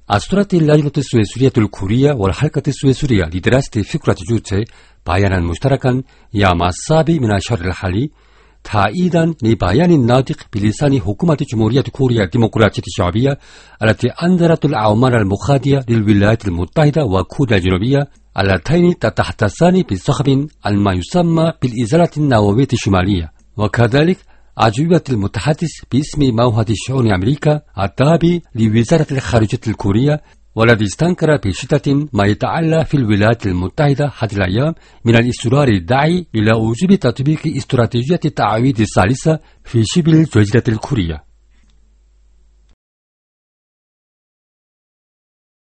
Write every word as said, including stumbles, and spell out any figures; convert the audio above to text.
أصدرت اللجنة السويسرية الكورية والحلقة السويسرية لدراسة فكرة جوتشي بيانا مشتركا يوم السابع من الشهر الحالي تأييدا لبيان الناطق بلسان حكومة جمهورية كوريا الديمقراطية الشعبية التي أنذرت الأعمال المخادية للولايات المتحدة وكوريا الجنوبية اللتين تتحدثان بصخب عن ما يسمى بالإزالة النووية الشمالية. وكذلك أجوبة المتحدث باسم معهد شؤون أمريكا التابع لوزارة الخارجية الكورية والذي استنكر بشدة ما يتعلى في الولايات المتحدة هذه الأيام من الإصرار الداعي إلى وجوب تطبيق استراتيجية التعويض الثالثة في شبه الجزيرة الكورية.